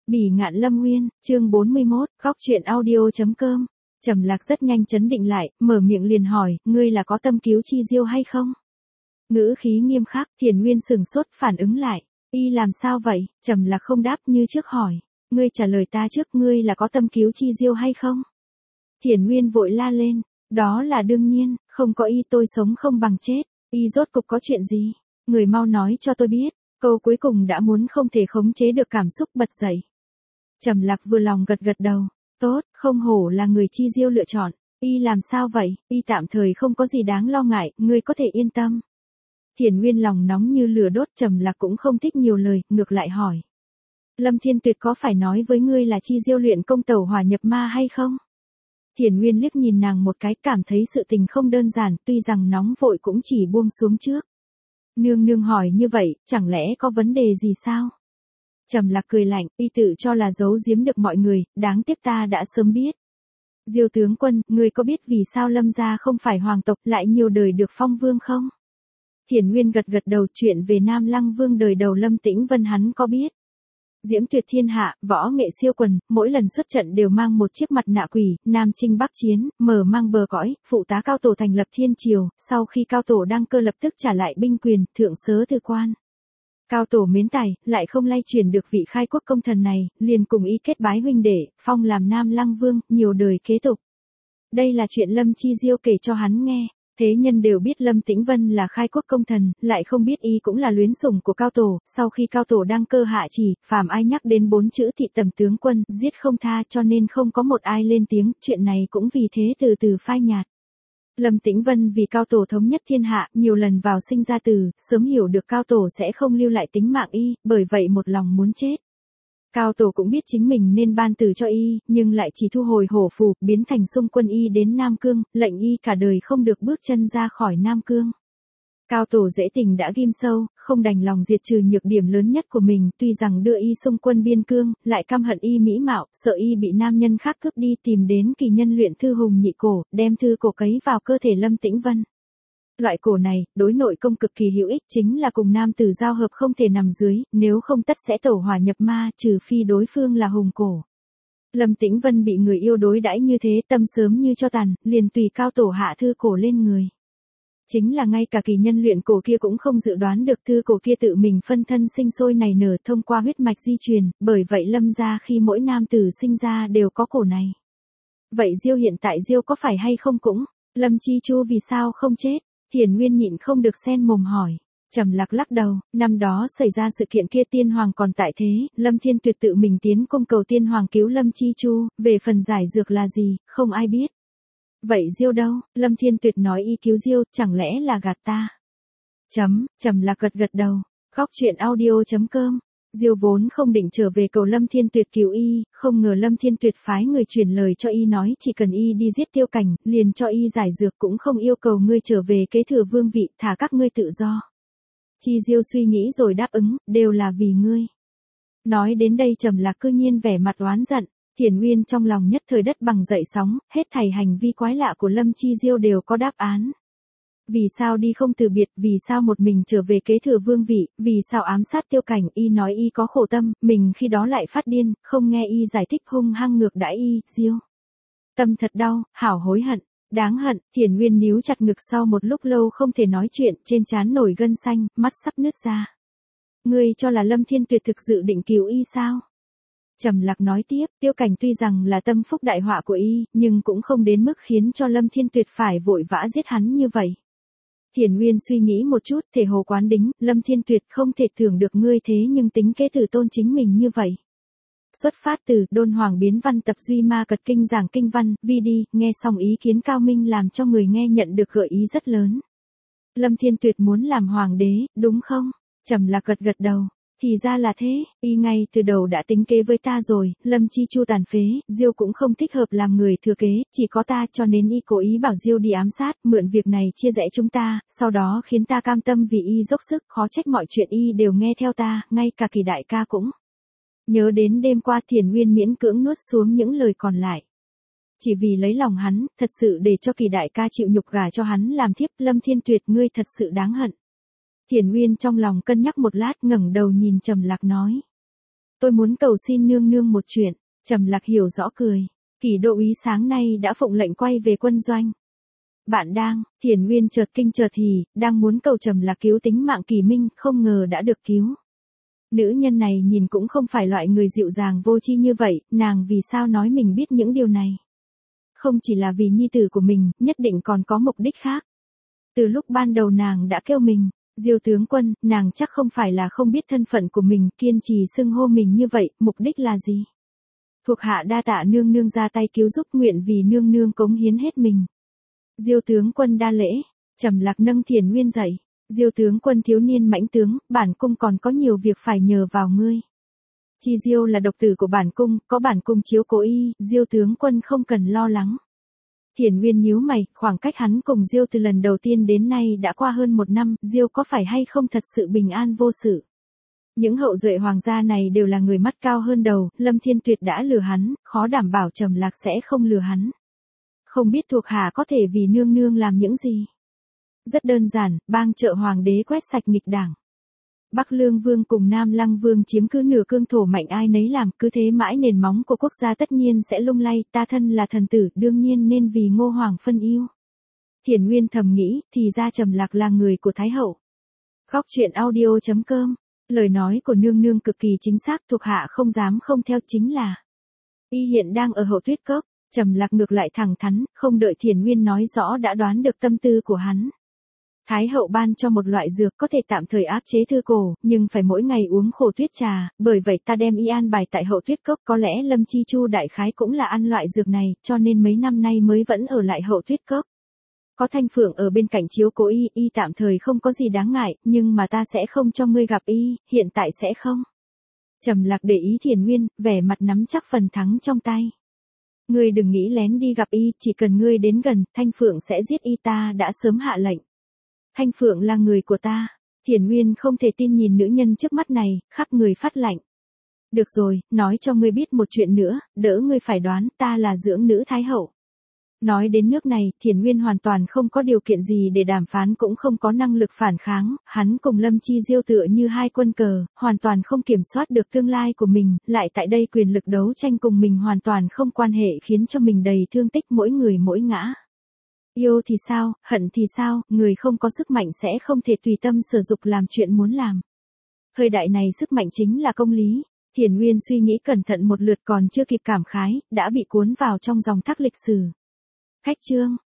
Bỉ ngạn Lâm Nguyên, chương 41, góc truyện audio.com. Trầm Lạc rất nhanh chấn định lại, mở miệng liền hỏi, ngươi là có tâm cứu Chi Diêu hay không? Ngữ khí nghiêm khắc, Thiền Nguyên sừng sốt phản ứng lại. Y làm sao vậy? Trầm Lạc không đáp như trước hỏi. Ngươi trả lời ta trước, ngươi là có tâm cứu Chi Diêu hay không? Thiền Nguyên vội la lên. Đó là đương nhiên, không có y tôi sống không bằng chết. Y rốt cục có chuyện gì? Người mau nói cho tôi biết. Câu cuối cùng đã muốn không thể khống chế được cảm xúc bật dậy. Trầm Lạc vừa lòng gật gật đầu. Tốt, không hổ là người Chi Diêu lựa chọn. Y làm sao vậy? Y tạm thời không có gì đáng lo ngại, ngươi có thể yên tâm. Thiền Nguyên lòng nóng như lửa đốt. Trầm Lạc cũng không thích nhiều lời, ngược lại hỏi. Lâm Thiên Tuyệt có phải nói với ngươi là Chi Diêu luyện công tẩu hỏa nhập ma hay không? Thiền Nguyên liếc nhìn nàng một cái, cảm thấy sự tình không đơn giản, tuy rằng nóng vội cũng chỉ buông xuống trước. Nương nương hỏi như vậy, chẳng lẽ có vấn đề gì sao? Trầm Lạc cười lạnh, y tự cho là giấu giếm được mọi người, đáng tiếc ta đã sớm biết. Diêu tướng quân, ngươi có biết vì sao Lâm gia không phải hoàng tộc lại nhiều đời được phong vương không? Thiền Nguyên gật gật đầu, chuyện về Nam Lăng Vương đời đầu Lâm Tĩnh Vân hắn có biết. Diễm tuyệt thiên hạ, võ nghệ siêu quần, mỗi lần xuất trận đều mang một chiếc mặt nạ quỷ, Nam chinh Bắc chiến, mở mang bờ cõi, phụ tá Cao Tổ thành lập thiên triều, sau khi Cao Tổ đăng cơ lập tức trả lại binh quyền, thượng sớ thư quan. Cao Tổ mến tài, lại không lay chuyển được vị khai quốc công thần này, liền cùng ý kết bái huynh đệ, phong làm Nam Lăng Vương, nhiều đời kế tục. Đây là chuyện Lâm Chi Diêu kể cho hắn nghe. Thế nhân đều biết Lâm Tĩnh Vân là khai quốc công thần, lại không biết y cũng là luyến sủng của Cao Tổ, sau khi Cao Tổ đăng cơ hạ chỉ, phàm ai nhắc đến 4 chữ thị tầm tướng quân, giết không tha, cho nên không có một ai lên tiếng, chuyện này cũng vì thế từ từ phai nhạt. Lâm Tĩnh Vân vì Cao Tổ thống nhất thiên hạ, nhiều lần vào sinh ra tử, sớm hiểu được Cao Tổ sẽ không lưu lại tính mạng y, bởi vậy một lòng muốn chết. Cao Tổ cũng biết chính mình nên ban tử cho y, nhưng lại chỉ thu hồi hổ phù, biến thành xung quân y đến Nam Cương, lệnh y cả đời không được bước chân ra khỏi Nam Cương. Cao Tổ dễ tình đã ghim sâu, không đành lòng diệt trừ nhược điểm lớn nhất của mình, tuy rằng đưa y xung quân biên cương, lại căm hận y mỹ mạo, sợ y bị nam nhân khác cướp đi, tìm đến kỳ nhân luyện thư hùng nhị cổ, đem thư cổ cấy vào cơ thể Lâm Tĩnh Vân. Loại cổ này, đối nội công cực kỳ hữu ích, chính là cùng nam tử giao hợp không thể nằm dưới, nếu không tất sẽ tẩu hỏa nhập ma, trừ phi đối phương là hùng cổ. Lâm Tĩnh Vân bị người yêu đối đãi như thế, tâm sớm như cho tàn, liền tùy Cao Tổ hạ thư cổ lên người. Chính là ngay cả kỳ nhân luyện cổ kia cũng không dự đoán được thư cổ kia tự mình phân thân sinh sôi nảy nở thông qua huyết mạch di truyền, bởi vậy Lâm gia khi mỗi nam tử sinh ra đều có cổ này. Vậy Diêu hiện tại Diêu có phải hay không cũng? Lâm Chi Chu vì sao không chết? Thiền Nguyên nhịn không được xen mồm hỏi. Trầm Lạc lắc đầu, năm đó xảy ra sự kiện kia tiên hoàng còn tại thế, Lâm Thiên Tuyệt tự mình tiến cung cầu tiên hoàng cứu Lâm Chi Chu, về phần giải dược là gì, không ai biết. Vậy Diêu đâu? Lâm Thiên Tuyệt nói y cứu Diêu, chẳng lẽ là gạt ta? Trầm Lạc gật gật đầu. Góc truyện audio.com. Diêu vốn không định trở về cầu Lâm Thiên Tuyệt cứu y, không ngờ Lâm Thiên Tuyệt phái người truyền lời cho y nói chỉ cần y đi giết Tiêu Cảnh, liền cho y giải dược, cũng không yêu cầu ngươi trở về kế thừa vương vị, thả các ngươi tự do. Chi Diêu suy nghĩ rồi đáp ứng, đều là vì ngươi. Nói đến đây Trầm Lạc cư nhiên vẻ mặt oán giận. Thiền Nguyên trong lòng nhất thời đất bằng dậy sóng, hết thảy hành vi quái lạ của Lâm Chi Diêu đều có đáp án. Vì sao đi không từ biệt, vì sao một mình trở về kế thừa vương vị, vì sao ám sát Tiêu Cảnh, y nói y có khổ tâm, mình khi đó lại phát điên, không nghe y giải thích hung hăng ngược đãi y, Diêu. Tâm thật đau, hảo hối hận, đáng hận. Thiền Nguyên níu chặt ngực, sau một lúc lâu không thể nói chuyện, trên trán nổi gân xanh, mắt sắp nứt ra. Ngươi cho là Lâm Thiên Tuyệt thực dự định cứu y sao? Trầm Lạc nói tiếp, Tiêu Cảnh tuy rằng là tâm phúc đại họa của y, nhưng cũng không đến mức khiến cho Lâm Thiên Tuyệt phải vội vã giết hắn như vậy. Thiền Nguyên suy nghĩ một chút, thể hồ quán đính, Lâm Thiên Tuyệt không thể tưởng được ngươi thế nhưng tính kế tử tôn chính mình như vậy. Xuất phát từ Đôn Hoàng biến văn tập duy ma cật kinh giảng kinh văn, vi đi, nghe xong ý kiến cao minh làm cho người nghe nhận được gợi ý rất lớn. Lâm Thiên Tuyệt muốn làm hoàng đế, đúng không? Trầm Lạc gật gật đầu. Thì ra là thế, y ngay từ đầu đã tính kế với ta rồi, Lâm Chi Chu tàn phế, Diêu cũng không thích hợp làm người thừa kế, chỉ có ta, cho nên y cố ý bảo Diêu đi ám sát, mượn việc này chia rẽ chúng ta, sau đó khiến ta cam tâm vì y dốc sức, khó trách mọi chuyện y đều nghe theo ta, ngay cả Kỳ đại ca cũng. Nhớ đến đêm qua Thiền Nguyên miễn cưỡng nuốt xuống những lời còn lại. Chỉ vì lấy lòng hắn, thật sự để cho Kỳ đại ca chịu nhục gả cho hắn làm thiếp, Lâm Thiên Tuyệt ngươi thật sự đáng hận. Thiền Nguyên trong lòng cân nhắc một lát, ngẩng đầu nhìn Trầm Lạc nói. tôi muốn cầu xin nương nương một chuyện. Trầm Lạc hiểu rõ cười. Kỷ đô úy sáng nay đã phụng lệnh quay về quân doanh. Bạn đang, Thiền Nguyên chợt kinh chợt hỉ, đang muốn cầu Trầm Lạc cứu tính mạng Kỳ Minh, không ngờ đã được cứu. Nữ nhân này nhìn cũng không phải loại người dịu dàng vô tri như vậy, nàng vì sao nói mình biết những điều này? Không chỉ là vì nhi tử của mình, nhất định còn có mục đích khác. Từ lúc ban đầu nàng đã kêu mình, Diêu tướng quân, nàng chắc không phải là không biết thân phận của mình, kiên trì xưng hô mình như vậy, mục đích là gì? Thuộc hạ đa tạ nương nương ra tay cứu giúp, nguyện vì nương nương cống hiến hết mình. Diêu tướng quân đa lễ. Trầm Lạc nâng Thiền Nguyên dậy. Diêu tướng quân thiếu niên mãnh tướng, bản cung còn có nhiều việc phải nhờ vào ngươi. Chi Diêu là độc tử của bản cung, có bản cung chiếu cố y, Diêu tướng quân không cần lo lắng. Thiền Nguyên nhíu mày, khoảng cách hắn cùng Diêu từ lần đầu tiên đến nay đã qua hơn 1 năm, Diêu có phải hay không thật sự bình an vô sự? Những hậu duệ hoàng gia này đều là người mắt cao hơn đầu, Lâm Thiên Tuyệt đã lừa hắn, khó đảm bảo Trầm Lạc sẽ không lừa hắn. Không biết thuộc hạ có thể vì nương nương làm những gì? Rất đơn giản, bang trợ hoàng đế quét sạch nghịch đảng. Bắc Lương Vương cùng Nam Lăng Vương chiếm cứ nửa cương thổ, mạnh ai nấy làm, cứ thế mãi nền móng của quốc gia tất nhiên sẽ lung lay, ta thân là thần tử, đương nhiên nên vì Ngô Hoàng phân ưu. Thiền Nguyên thầm nghĩ, thì ra Trầm Lạc là người của Thái hậu. Góc truyện audio.com. Lời nói của nương nương cực kỳ chính xác, thuộc hạ không dám không theo, chính là y hiện đang ở Hậu Tuyết Cốc. Trầm Lạc ngược lại thẳng thắn, không đợi Thiền Nguyên nói rõ đã đoán được tâm tư của hắn. Thái hậu ban cho một loại dược có thể tạm thời áp chế thư cổ, nhưng phải mỗi ngày uống khổ tuyết trà, bởi vậy ta đem y an bài tại Hậu Tuyết Cốc, có lẽ Lâm Chi Chu đại khái cũng là ăn loại dược này, cho nên mấy năm nay mới vẫn ở lại Hậu Tuyết Cốc. Có Thanh Phượng ở bên cạnh chiếu cố y, y tạm thời không có gì đáng ngại, nhưng mà ta sẽ không cho ngươi gặp y, hiện tại sẽ không. Trầm Lạc để ý Thiền Nguyên, vẻ mặt nắm chắc phần thắng trong tay. Ngươi đừng nghĩ lén đi gặp y, chỉ cần ngươi đến gần, Thanh Phượng sẽ giết y, ta đã sớm hạ lệnh. Thanh Phượng là người của ta. Thiền Nguyên không thể tin nhìn nữ nhân trước mắt này, khắp người phát lạnh. Được rồi, nói cho ngươi biết một chuyện nữa, đỡ ngươi phải đoán, ta là dưỡng nữ Thái hậu. Nói đến nước này, Thiền Nguyên hoàn toàn không có điều kiện gì để đàm phán, cũng không có năng lực phản kháng, hắn cùng Lâm Chi Diêu tựa như hai quân cờ, hoàn toàn không kiểm soát được tương lai của mình, lại tại đây quyền lực đấu tranh cùng mình hoàn toàn không quan hệ, khiến cho mình đầy thương tích, mỗi người mỗi ngã. Yêu thì sao, hận thì sao, người không có sức mạnh sẽ không thể tùy tâm sử dụng làm chuyện muốn làm. Thời đại này sức mạnh chính là công lý. Thiền Nguyên suy nghĩ cẩn thận một lượt, còn chưa kịp cảm khái, đã bị cuốn vào trong dòng thác lịch sử. Khách trương,